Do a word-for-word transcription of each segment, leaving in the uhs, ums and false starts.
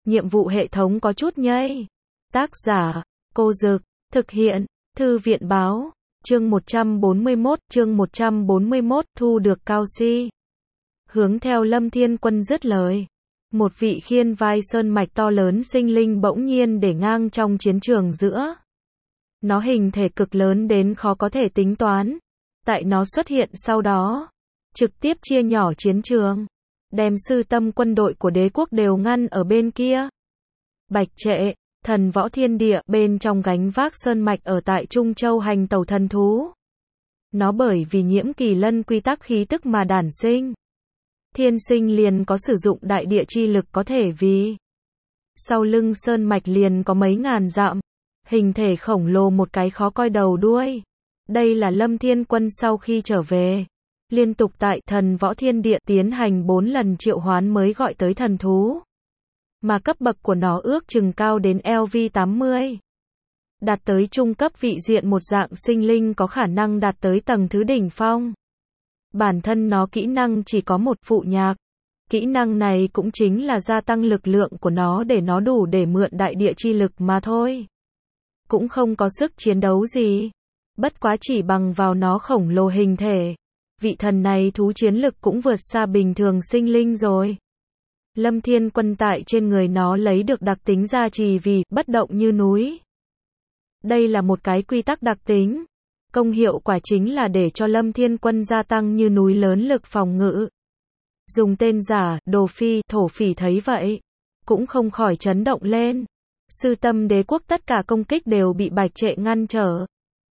nhiệm vụ hệ thống có chút nhây. Tác giả, Cô Dực, thực hiện, Thư viện Báo, chương một trăm bốn mươi mốt, chương một trăm bốn mươi mốt, thu được cao si. Hướng theo Lâm Thiên Quân dứt lời, một vị khiên vai sơn mạch to lớn sinh linh bỗng nhiên để ngang trong chiến trường giữa. Nó hình thể cực lớn đến khó có thể tính toán. Tại nó xuất hiện sau đó, trực tiếp chia nhỏ chiến trường, đem sư tâm quân đội của đế quốc đều ngăn ở bên kia. Bạch Trệ, thần võ thiên địa, bên trong gánh vác sơn mạch ở tại Trung Châu hành tẩu thần thú. Nó bởi vì nhiễm kỳ lân quy tắc khí tức mà đản sinh. Thiên sinh liền có sử dụng đại địa chi lực có thể vì. Sau lưng sơn mạch liền có mấy ngàn dặm, hình thể khổng lồ một cái khó coi đầu đuôi. Đây là Lâm Thiên Quân sau khi trở về, liên tục tại thần võ thiên địa tiến hành bốn lần triệu hoán mới gọi tới thần thú. Mà cấp bậc của nó ước chừng cao đến L V tám mươi. Đạt tới trung cấp vị diện một dạng sinh linh có khả năng đạt tới tầng thứ đỉnh phong. Bản thân nó kỹ năng chỉ có một phụ nhạc. Kỹ năng này cũng chính là gia tăng lực lượng của nó để nó đủ để mượn đại địa chi lực mà thôi. Cũng không có sức chiến đấu gì. Bất quá chỉ bằng vào nó khổng lồ hình thể. Vị thần này thú chiến lực cũng vượt xa bình thường sinh linh rồi. Lâm Thiên Quân tại trên người nó lấy được đặc tính gia trì vì bất động như núi. Đây là một cái quy tắc đặc tính. Công hiệu quả chính là để cho Lâm Thiên Quân gia tăng như núi lớn lực phòng ngự. Dùng tên giả, Đồ Phi, Thổ Phỉ thấy vậy, cũng không khỏi chấn động lên. Sư tâm đế quốc tất cả công kích đều bị Bạch Trệ ngăn trở.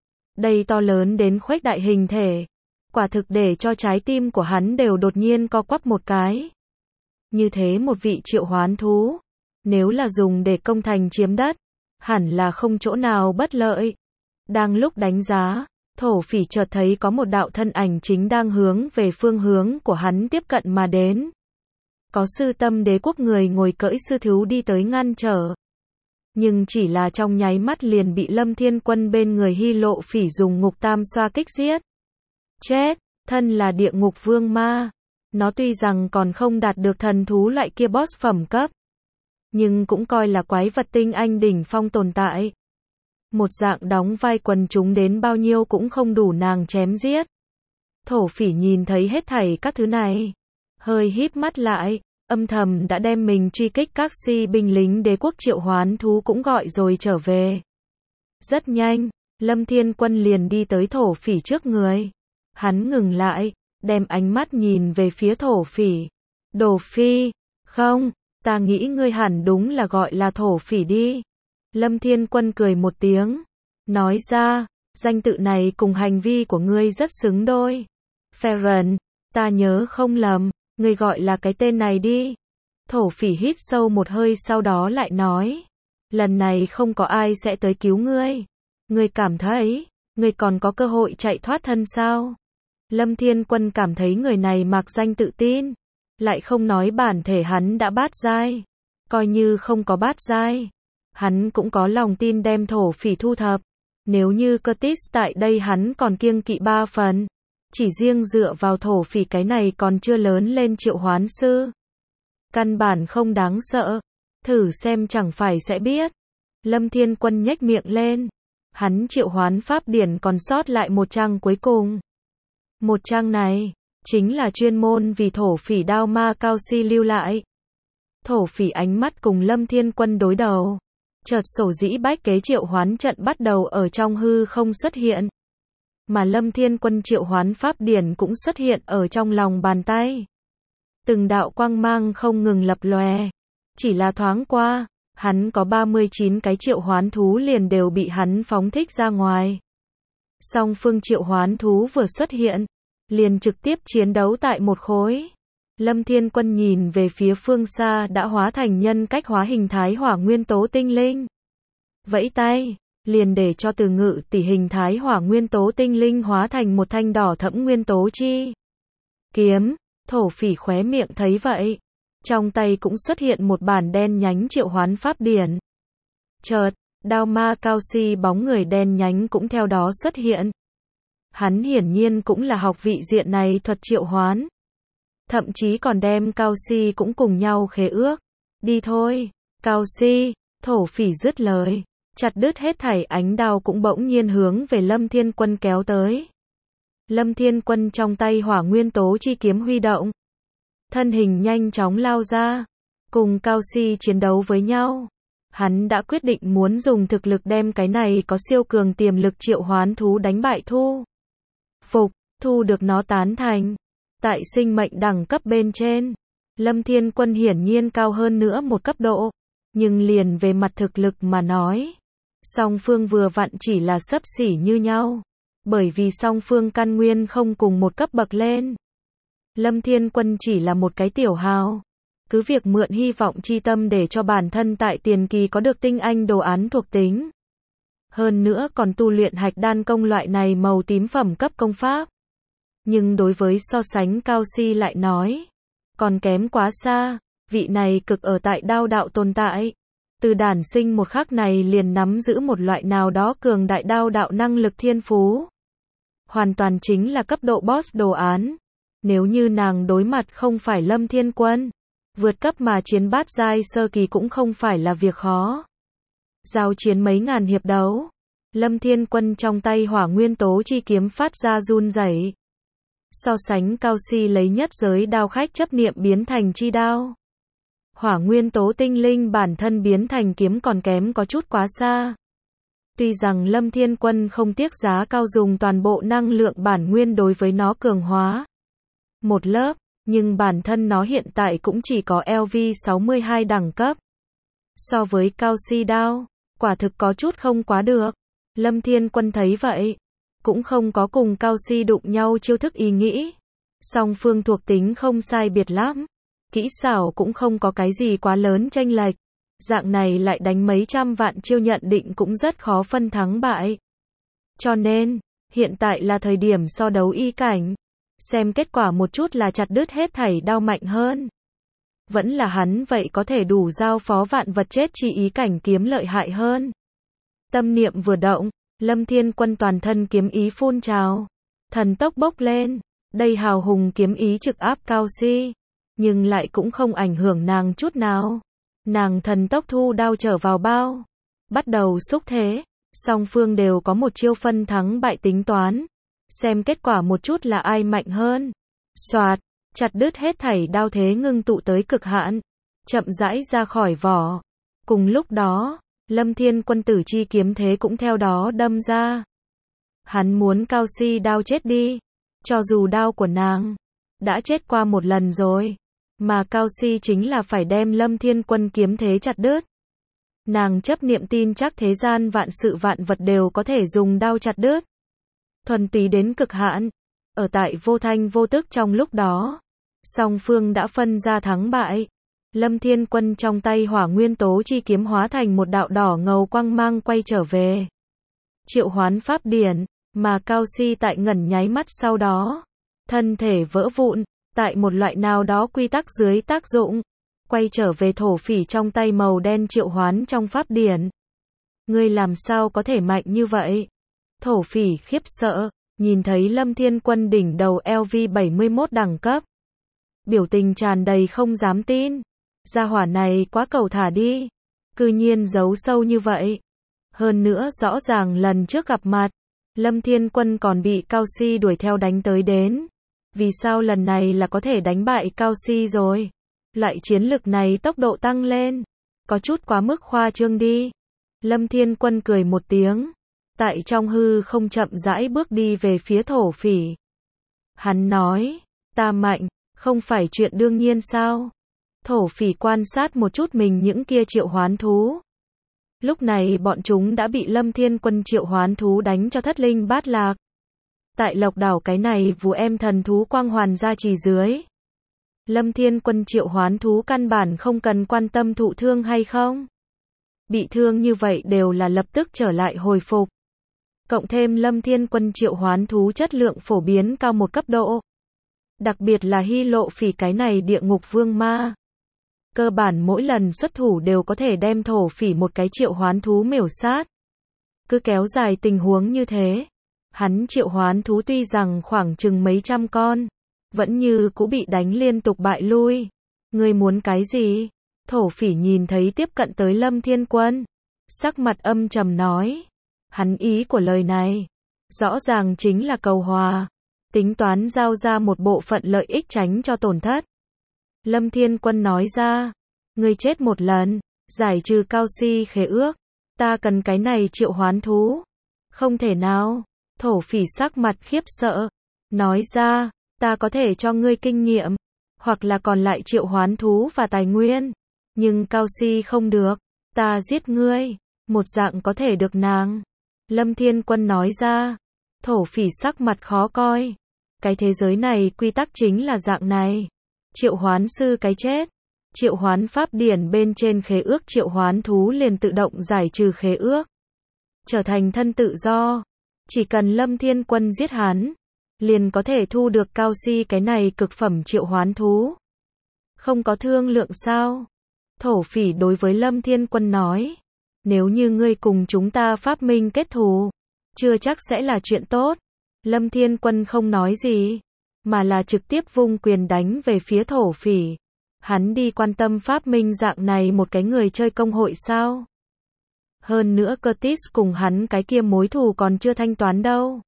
Đây to lớn đến khuếch đại hình thể. Quả thực để cho trái tim của hắn đều đột nhiên co quắp một cái. Như thế một vị triệu hoán thú, nếu là dùng để công thành chiếm đất, hẳn là không chỗ nào bất lợi. Đang lúc đánh giá, Thổ Phỉ chợt thấy có một đạo thân ảnh chính đang hướng về phương hướng của hắn tiếp cận mà đến. Có sư tâm đế quốc người ngồi cưỡi sư thú đi tới ngăn trở. Nhưng chỉ là trong nháy mắt liền bị Lâm Thiên Quân bên người Hy Lộ Phỉ dùng ngục tam xoa kích giết. Chết, thân là địa ngục vương ma. Nó tuy rằng còn không đạt được thần thú loại kia boss phẩm cấp, nhưng cũng coi là quái vật tinh anh đỉnh phong tồn tại. Một dạng đóng vai quần chúng đến bao nhiêu cũng không đủ nàng chém giết. Thổ Phỉ nhìn thấy hết thảy các thứ này, hơi híp mắt lại, âm thầm đã đem mình truy kích các si binh lính đế quốc triệu hoán thú cũng gọi rồi trở về. Rất nhanh, Lâm Thiên Quân liền đi tới Thổ Phỉ trước người. Hắn ngừng lại, đem ánh mắt nhìn về phía Thổ Phỉ. Đồ Phi, không, ta nghĩ ngươi hẳn đúng là gọi là Thổ Phỉ đi. Lâm Thiên Quân cười một tiếng, nói ra, danh tự này cùng hành vi của ngươi rất xứng đôi. Phèn, ta nhớ không lầm, ngươi gọi là cái tên này đi. Thổ Phỉ hít sâu một hơi sau đó lại nói, lần này không có ai sẽ tới cứu ngươi. Ngươi cảm thấy, ngươi còn có cơ hội chạy thoát thân sao? Lâm Thiên Quân cảm thấy người này mặc danh tự tin, lại không nói bản thể hắn đã bát giai. Coi như không có bát giai, hắn cũng có lòng tin đem Thổ Phỉ thu thập. Nếu như Curtis tại đây hắn còn kiêng kỵ ba phần. Chỉ riêng dựa vào Thổ Phỉ cái này còn chưa lớn lên triệu hoán sư. Căn bản không đáng sợ. Thử xem chẳng phải sẽ biết. Lâm Thiên Quân nhếch miệng lên. Hắn triệu hoán pháp điển còn sót lại một trang cuối cùng. Một trang này, chính là chuyên môn vì Thổ Phỉ đao ma cao si lưu lại. Thổ Phỉ ánh mắt cùng Lâm Thiên Quân đối đầu. Chợt sổ dĩ bách kế triệu hoán trận bắt đầu ở trong hư không xuất hiện. Mà Lâm Thiên Quân triệu hoán pháp điển cũng xuất hiện ở trong lòng bàn tay. Từng đạo quang mang không ngừng lập lòe. Chỉ là thoáng qua, hắn có ba mươi chín cái triệu hoán thú liền đều bị hắn phóng thích ra ngoài. Song phương triệu hoán thú vừa xuất hiện, liền trực tiếp chiến đấu tại một khối. Lâm Thiên Quân nhìn về phía phương xa đã hóa thành nhân cách hóa hình thái hỏa nguyên tố tinh linh. Vẫy tay, liền để cho từ ngự tỷ hình thái hỏa nguyên tố tinh linh hóa thành một thanh đỏ thẫm nguyên tố chi kiếm. Thổ Phỉ khóe miệng thấy vậy, trong tay cũng xuất hiện một bản đen nhánh triệu hoán pháp điển. Chợt, đao ma cao si bóng người đen nhánh cũng theo đó xuất hiện. Hắn hiển nhiên cũng là học vị diện này thuật triệu hoán. Thậm chí còn đem cao si cũng cùng nhau khế ước. Đi thôi, Cao si, thổ phỉ dứt lời, chặt đứt hết thảy ánh đao cũng bỗng nhiên hướng về Lâm Thiên Quân kéo tới. Lâm Thiên Quân trong tay hỏa nguyên tố chi kiếm huy động, thân hình nhanh chóng lao ra, cùng Cao Si chiến đấu với nhau. Hắn đã quyết định muốn dùng thực lực đem cái này có siêu cường tiềm lực triệu hoán thú đánh bại thu. Phục, thu được nó tán thành. Tại sinh mệnh đẳng cấp bên trên, Lâm Thiên Quân hiển nhiên cao hơn nữa một cấp độ, nhưng liền về mặt thực lực mà nói, song phương vừa vặn chỉ là xấp xỉ như nhau, bởi vì song phương căn nguyên không cùng một cấp bậc lên. Lâm Thiên Quân chỉ là một cái tiểu hào, cứ việc mượn hy vọng chi tâm để cho bản thân tại tiền kỳ có được tinh anh đồ án thuộc tính. Hơn nữa còn tu luyện hạch đan công loại này màu tím phẩm cấp công pháp. Nhưng đối với so sánh Cao Si lại nói, còn kém quá xa, vị này cực ở tại đao đạo tồn tại. Từ đản sinh một khắc này liền nắm giữ một loại nào đó cường đại đao đạo năng lực thiên phú. Hoàn toàn chính là cấp độ boss đồ án. Nếu như nàng đối mặt không phải Lâm Thiên Quân, vượt cấp mà chiến bát giai sơ kỳ cũng không phải là việc khó. Giao chiến mấy ngàn hiệp đấu, Lâm Thiên Quân trong tay hỏa nguyên tố chi kiếm phát ra run rẩy. So sánh Cao Si lấy nhất giới đao khách chấp niệm biến thành chi đao. Hỏa nguyên tố tinh linh bản thân biến thành kiếm còn kém có chút quá xa. Tuy rằng Lâm Thiên Quân không tiếc giá cao dùng toàn bộ năng lượng bản nguyên đối với nó cường hóa một lớp, nhưng bản thân nó hiện tại cũng chỉ có L V sáu mươi hai đẳng cấp. So với Cao Si đao, quả thực có chút không quá được. Lâm Thiên Quân thấy vậy, cũng không có cùng Cao Si đụng nhau chiêu thức ý nghĩ. Song phương thuộc tính không sai biệt lắm, kỹ xảo cũng không có cái gì quá lớn chênh lệch. Dạng này lại đánh mấy trăm vạn chiêu nhận định cũng rất khó phân thắng bại. Cho nên, hiện tại là thời điểm so đấu y cảnh. Xem kết quả một chút là chặt đứt hết thảy đao mạnh hơn. Vẫn là hắn vậy có thể đủ giao phó vạn vật chết chi ý cảnh kiếm lợi hại hơn. Tâm niệm vừa động, Lâm Thiên Quân toàn thân kiếm ý phun trào. Thần tốc bốc lên, đây hào hùng kiếm ý trực áp Cao Si. Nhưng lại cũng không ảnh hưởng nàng chút nào. Nàng thần tốc thu đao trở vào bao. Bắt đầu xúc thế, song phương đều có một chiêu phân thắng bại tính toán. Xem kết quả một chút là ai mạnh hơn. Soạt, chặt đứt hết thảy đao thế ngưng tụ tới cực hạn, chậm rãi ra khỏi vỏ. Cùng lúc đó, Lâm Thiên Quân tử chi kiếm thế cũng theo đó đâm ra. Hắn muốn Cao Si đao chết đi, cho dù đao của nàng đã chết qua một lần rồi, mà Cao Si chính là phải đem Lâm Thiên Quân kiếm thế chặt đứt. Nàng chấp niệm tin chắc thế gian vạn sự vạn vật đều có thể dùng đao chặt đứt. Thuần túy đến cực hạn, ở tại vô thanh vô tức trong lúc đó, song phương đã phân ra thắng bại. Lâm Thiên Quân trong tay hỏa nguyên tố chi kiếm hóa thành một đạo đỏ ngầu quang mang quay trở về. Triệu hoán pháp điển, mà Cao Si tại ngẩn nháy mắt sau đó, thân thể vỡ vụn, tại một loại nào đó quy tắc dưới tác dụng, quay trở về thổ phỉ trong tay màu đen triệu hoán trong pháp điển. Ngươi làm sao có thể mạnh như vậy? Thổ phỉ khiếp sợ, nhìn thấy Lâm Thiên Quân đỉnh đầu L V bảy mươi mốt đẳng cấp. Biểu tình tràn đầy không dám tin. Gia hỏa này quá cầu thả đi. Cư nhiên giấu sâu như vậy. Hơn nữa rõ ràng lần trước gặp mặt, Lâm Thiên Quân còn bị Cao Si đuổi theo đánh tới đến. Vì sao lần này là có thể đánh bại Cao Si rồi? Loại chiến lực này tốc độ tăng lên, có chút quá mức khoa trương đi. Lâm Thiên Quân cười một tiếng, tại trong hư không chậm rãi bước đi về phía thổ phỉ. Hắn nói, ta mạnh, không phải chuyện đương nhiên sao? Thổ phỉ quan sát một chút mình những kia triệu hoán thú. Lúc này bọn chúng đã bị Lâm Thiên Quân triệu hoán thú đánh cho thất linh bát lạc. Tại Lộc Đảo cái này vù em thần thú quang hoàn gia trì dưới, Lâm Thiên Quân triệu hoán thú căn bản không cần quan tâm thụ thương hay không. Bị thương như vậy đều là lập tức trở lại hồi phục. Cộng thêm Lâm Thiên Quân triệu hoán thú chất lượng phổ biến cao một cấp độ. Đặc biệt là Hy Lộ Phỉ cái này địa ngục vương ma. Cơ bản mỗi lần xuất thủ đều có thể đem thổ phỉ một cái triệu hoán thú miểu sát. Cứ kéo dài tình huống như thế, hắn triệu hoán thú tuy rằng khoảng chừng mấy trăm con, vẫn như cũ bị đánh liên tục bại lui. Ngươi muốn cái gì? Thổ Phỉ nhìn thấy tiếp cận tới Lâm Thiên Quân, sắc mặt âm trầm nói. Hắn ý của lời này, rõ ràng chính là cầu hòa, tính toán giao ra một bộ phận lợi ích tránh cho tổn thất. Lâm Thiên Quân nói ra, ngươi chết một lần, giải trừ Cao Si khế ước, ta cần cái này triệu hoán thú. Không thể nào, Thổ Phỉ sắc mặt khiếp sợ, nói ra, ta có thể cho ngươi kinh nghiệm, hoặc là còn lại triệu hoán thú và tài nguyên, nhưng Cao Si không được, ta giết ngươi, một dạng có thể được nàng. Lâm Thiên Quân nói ra, Thổ Phỉ sắc mặt khó coi, cái thế giới này quy tắc chính là dạng này, triệu hoán sư cái chết, triệu hoán pháp điển bên trên khế ước triệu hoán thú liền tự động giải trừ khế ước, trở thành thân tự do, chỉ cần Lâm Thiên Quân giết hắn, liền có thể thu được Cao Si cái này cực phẩm triệu hoán thú. Không có thương lượng sao? Thổ Phỉ đối với Lâm Thiên Quân nói, nếu như ngươi cùng chúng ta Pháp Minh kết thù, chưa chắc sẽ là chuyện tốt. Lâm Thiên Quân không nói gì, mà là trực tiếp vung quyền đánh về phía Thổ Phỉ. Hắn đi quan tâm Pháp Minh dạng này một cái người chơi công hội sao? Hơn nữa Curtis cùng hắn cái kia mối thù còn chưa thanh toán đâu.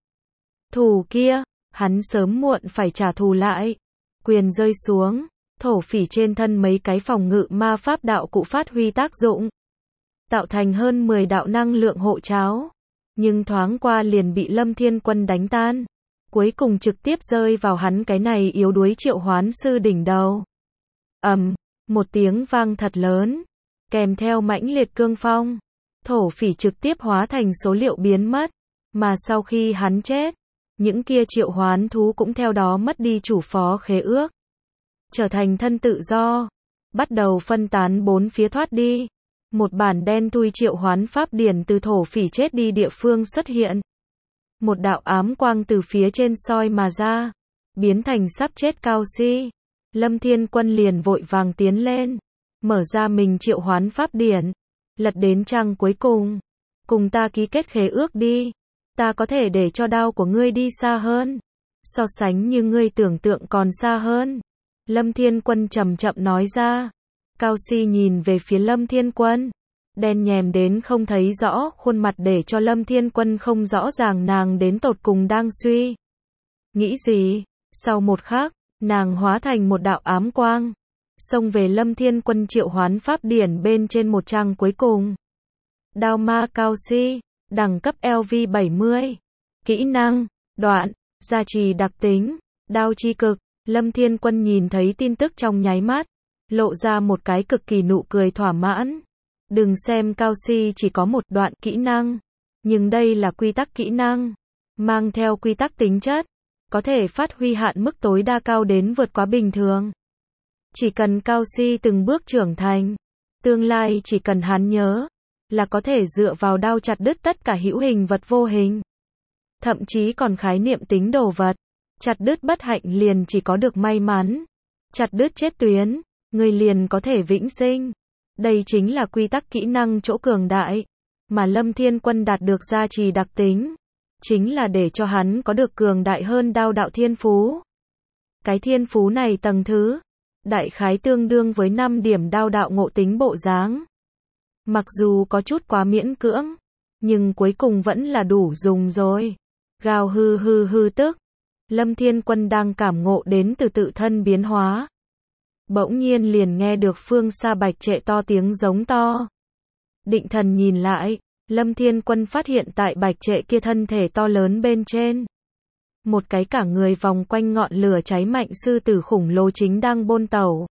Thù kia, hắn sớm muộn phải trả thù lại. Quyền rơi xuống, Thổ Phỉ trên thân mấy cái phòng ngự ma pháp đạo cụ phát huy tác dụng, tạo thành hơn mười đạo năng lượng hộ cháo, nhưng thoáng qua liền bị Lâm Thiên Quân đánh tan, cuối cùng trực tiếp rơi vào hắn cái này yếu đuối triệu hoán sư đỉnh đầu. Ầm, um, một tiếng vang thật lớn, kèm theo mãnh liệt cương phong, Thổ Phỉ trực tiếp hóa thành số liệu biến mất, mà sau khi hắn chết, những kia triệu hoán thú cũng theo đó mất đi chủ phó khế ước, trở thành thân tự do, bắt đầu phân tán bốn phía thoát đi. Một bản đen thui triệu hoán pháp điển từ Thổ Phỉ chết đi địa phương xuất hiện. Một đạo ám quang từ phía trên soi mà ra, biến thành sắp chết Cao Si. Lâm Thiên Quân liền vội vàng tiến lên, mở ra mình triệu hoán pháp điển, lật đến trang cuối cùng. Cùng ta ký kết khế ước đi, ta có thể để cho đao của ngươi đi xa hơn, so sánh như ngươi tưởng tượng còn xa hơn. Lâm Thiên Quân chậm chậm nói ra. Cao Si nhìn về phía Lâm Thiên Quân, đen nhèm đến không thấy rõ khuôn mặt để cho Lâm Thiên Quân không rõ ràng nàng đến tột cùng đang suy nghĩ gì. Sau một khắc, nàng hóa thành một đạo ám quang, xông về Lâm Thiên Quân triệu hoán pháp điển bên trên một trang cuối cùng. Đao ma Cao Si, đẳng cấp L V bảy mươi, kỹ năng, đoạn, gia trì đặc tính, đao chi cực. Lâm Thiên Quân nhìn thấy tin tức trong nháy mắt, lộ ra một cái cực kỳ nụ cười thỏa mãn. Đừng xem Cao Si chỉ có một đoạn kỹ năng, nhưng đây là quy tắc kỹ năng, mang theo quy tắc tính chất, có thể phát huy hạn mức tối đa cao đến vượt quá bình thường. Chỉ cần Cao Si từng bước trưởng thành, tương lai chỉ cần hắn nhớ, là có thể dựa vào đao chặt đứt tất cả hữu hình vật vô hình. Thậm chí còn khái niệm tính đồ vật, chặt đứt bất hạnh liền chỉ có được may mắn, chặt đứt chết tuyến, người liền có thể vĩnh sinh. Đây chính là quy tắc kỹ năng chỗ cường đại, mà Lâm Thiên Quân đạt được gia trì đặc tính, chính là để cho hắn có được cường đại hơn đao đạo thiên phú. Cái thiên phú này tầng thứ, đại khái tương đương với năm điểm đao đạo ngộ tính bộ dáng. Mặc dù có chút quá miễn cưỡng, nhưng cuối cùng vẫn là đủ dùng rồi. Gào hư hư hư tức, Lâm Thiên Quân đang cảm ngộ đến từ tự thân biến hóa. Bỗng nhiên liền nghe được phương xa Bạch Trệ to tiếng giống to. Định thần nhìn lại, Lâm Thiên Quân phát hiện tại Bạch Trệ kia thân thể to lớn bên trên, một cái cả người vòng quanh ngọn lửa cháy mạnh sư tử khủng lồ chính đang bôn tẩu.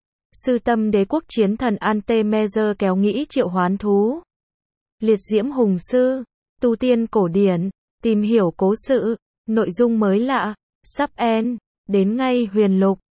Sư tâm đế quốc chiến thần Antemezer kéo nghĩ triệu hoán thú. Liệt diễm hùng sư, tu tiên cổ điển, tìm hiểu cố sự, nội dung mới lạ, sắp end, đến ngay huyền lục.